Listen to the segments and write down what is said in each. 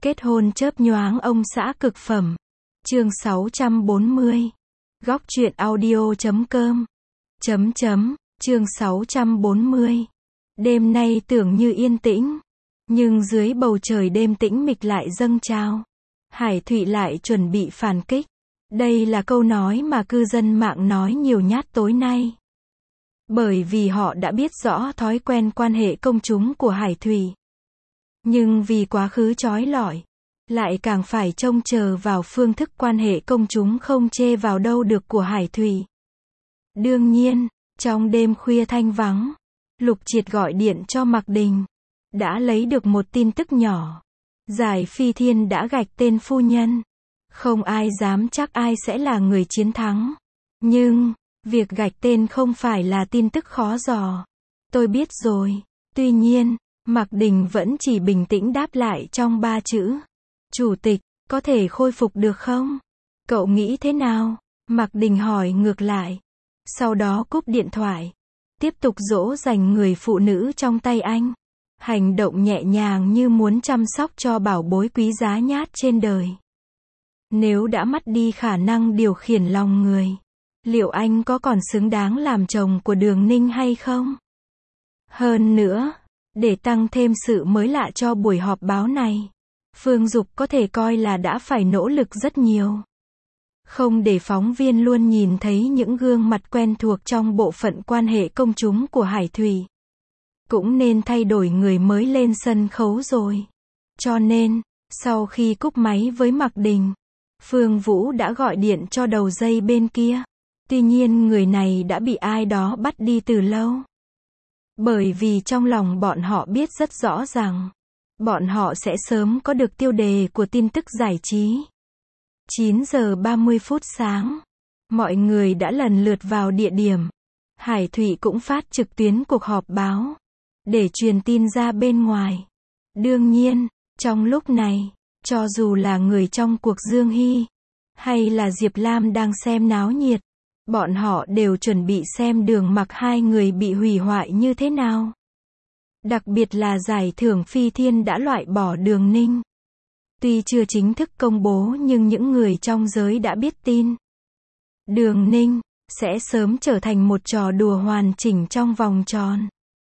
Kết hôn chớp nhoáng ông xã cực phẩm. Chương 640. Góc truyện audio.com. Chương 640. Đêm nay tưởng như yên tĩnh, nhưng dưới bầu trời đêm tĩnh mịch lại dâng trào. Hải Thụy lại chuẩn bị phản kích. Đây là câu nói mà cư dân mạng nói nhiều nhát tối nay. Bởi vì họ đã biết rõ thói quen quan hệ công chúng của Hải Thụy. Nhưng vì quá khứ trói lọi, lại càng phải trông chờ vào phương thức quan hệ công chúng không chê vào đâu được của Hải Thụy. Đương nhiên, trong đêm khuya thanh vắng, Lục Triệt gọi điện cho Mạc Đình. Đã lấy được một tin tức nhỏ. Giải Phi Thiên đã gạch tên phu nhân. Không ai dám chắc ai sẽ là người chiến thắng. Nhưng, việc gạch tên không phải là tin tức khó dò. Tôi biết rồi. Tuy nhiên, Mạc Đình vẫn chỉ bình tĩnh đáp lại trong 3 chữ. Chủ tịch, có thể khôi phục được không? Cậu nghĩ thế nào? Mạc Đình hỏi ngược lại. Sau đó cúp điện thoại. Tiếp tục dỗ dành người phụ nữ trong tay anh. Hành động nhẹ nhàng như muốn chăm sóc cho bảo bối quý giá nhất trên đời. Nếu đã mất đi khả năng điều khiển lòng người, liệu anh có còn xứng đáng làm chồng của Đường Ninh hay không? Hơn nữa, để tăng thêm sự mới lạ cho buổi họp báo này, Phương Dục có thể coi là đã phải nỗ lực rất nhiều. Không để phóng viên luôn nhìn thấy những gương mặt quen thuộc trong bộ phận quan hệ công chúng của Hải Thụy. Cũng nên thay đổi người mới lên sân khấu rồi. Cho nên, sau khi cúp máy với Mạc Đình, Phương Vũ đã gọi điện cho đầu dây bên kia. Tuy nhiên người này đã bị ai đó bắt đi từ lâu. Bởi vì trong lòng bọn họ biết rất rõ rằng, bọn họ sẽ sớm có được tiêu đề của tin tức giải trí. 9 giờ 30 phút sáng, mọi người đã lần lượt vào địa điểm. Hải Thụy cũng phát trực tuyến cuộc họp báo, để truyền tin ra bên ngoài. Đương nhiên, trong lúc này, cho dù là người trong cuộc Dương Hy, hay là Diệp Lam đang xem náo nhiệt, bọn họ đều chuẩn bị xem Đường Mặc hai người bị hủy hoại như thế nào. Đặc biệt là giải thưởng Phi Thiên đã loại bỏ Đường Ninh. Tuy chưa chính thức công bố nhưng những người trong giới đã biết tin. Đường Ninh sẽ sớm trở thành một trò đùa hoàn chỉnh trong vòng tròn.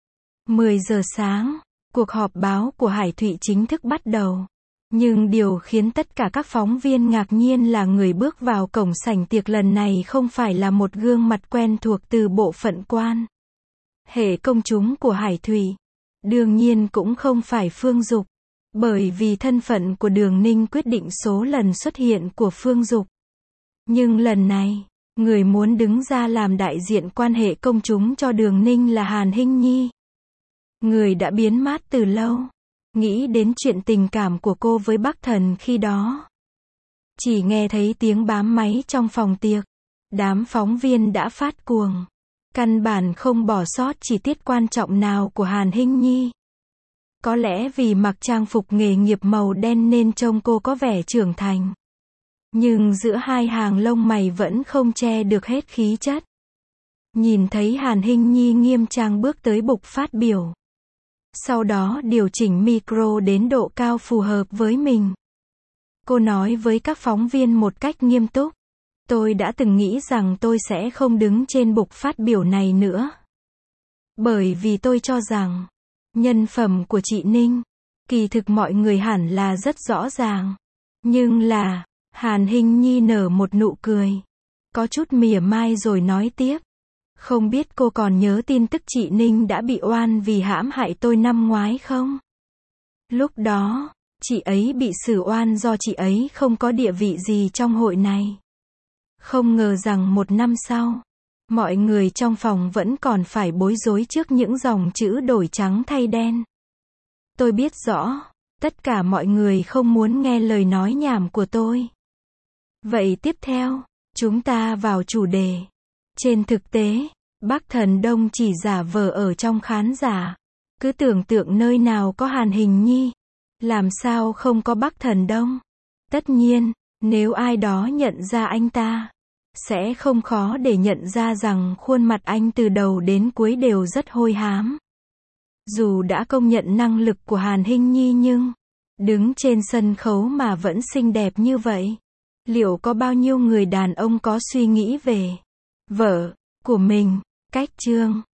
10 giờ sáng, cuộc họp báo của Hải Thụy chính thức bắt đầu. Nhưng điều khiến tất cả các phóng viên ngạc nhiên là người bước vào cổng sảnh tiệc lần này không phải là một gương mặt quen thuộc từ bộ phận quan hệ công chúng của Hải Thụy. Đương nhiên cũng không phải Phương Dục. Bởi vì thân phận của Đường Ninh quyết định số lần xuất hiện của Phương Dục. Nhưng lần này, người muốn đứng ra làm đại diện quan hệ công chúng cho Đường Ninh là Hàn Hinh Nhi. Người đã biến mất từ lâu. Nghĩ đến chuyện tình cảm của cô với Bắc Thần khi đó. Chỉ nghe thấy tiếng bám máy trong phòng tiệc. Đám phóng viên đã phát cuồng. Căn bản không bỏ sót chi tiết quan trọng nào của Hàn Hinh Nhi. Có lẽ vì mặc trang phục nghề nghiệp màu đen nên trông cô có vẻ trưởng thành. Nhưng giữa hai hàng lông mày vẫn không che được hết khí chất. Nhìn thấy Hàn Hinh Nhi nghiêm trang bước tới bục phát biểu. Sau đó điều chỉnh micro đến độ cao phù hợp với mình. Cô nói với các phóng viên một cách nghiêm túc. Tôi đã từng nghĩ rằng tôi sẽ không đứng trên bục phát biểu này nữa. Bởi vì tôi cho rằng, nhân phẩm của chị Ninh, kỳ thực mọi người hẳn là rất rõ ràng. Nhưng là, Hàn Hinh Nhi nở một nụ cười. Có chút mỉa mai rồi nói tiếp. Không biết cô còn nhớ tin tức chị Ninh đã bị oan vì hãm hại tôi năm ngoái không? Lúc đó, chị ấy bị xử oan do chị ấy không có địa vị gì trong hội này. Không ngờ rằng 1 năm sau, mọi người trong phòng vẫn còn phải bối rối trước những dòng chữ đổi trắng thay đen. Tôi biết rõ, tất cả mọi người không muốn nghe lời nói nhảm của tôi. Vậy tiếp theo, chúng ta vào chủ đề. Trên thực tế, Bắc Thần Đông chỉ giả vờ ở trong khán giả. Cứ tưởng tượng nơi nào có Hàn Hinh Nhi, làm sao không có Bắc Thần Đông. Tất nhiên, nếu ai đó nhận ra anh ta, sẽ không khó để nhận ra rằng khuôn mặt anh từ đầu đến cuối đều rất hôi hám. Dù đã công nhận năng lực của Hàn Hinh Nhi nhưng Đứng trên sân khấu mà vẫn xinh đẹp như vậy. Liệu có bao nhiêu người đàn ông có suy nghĩ về vợ của mình? Cách chương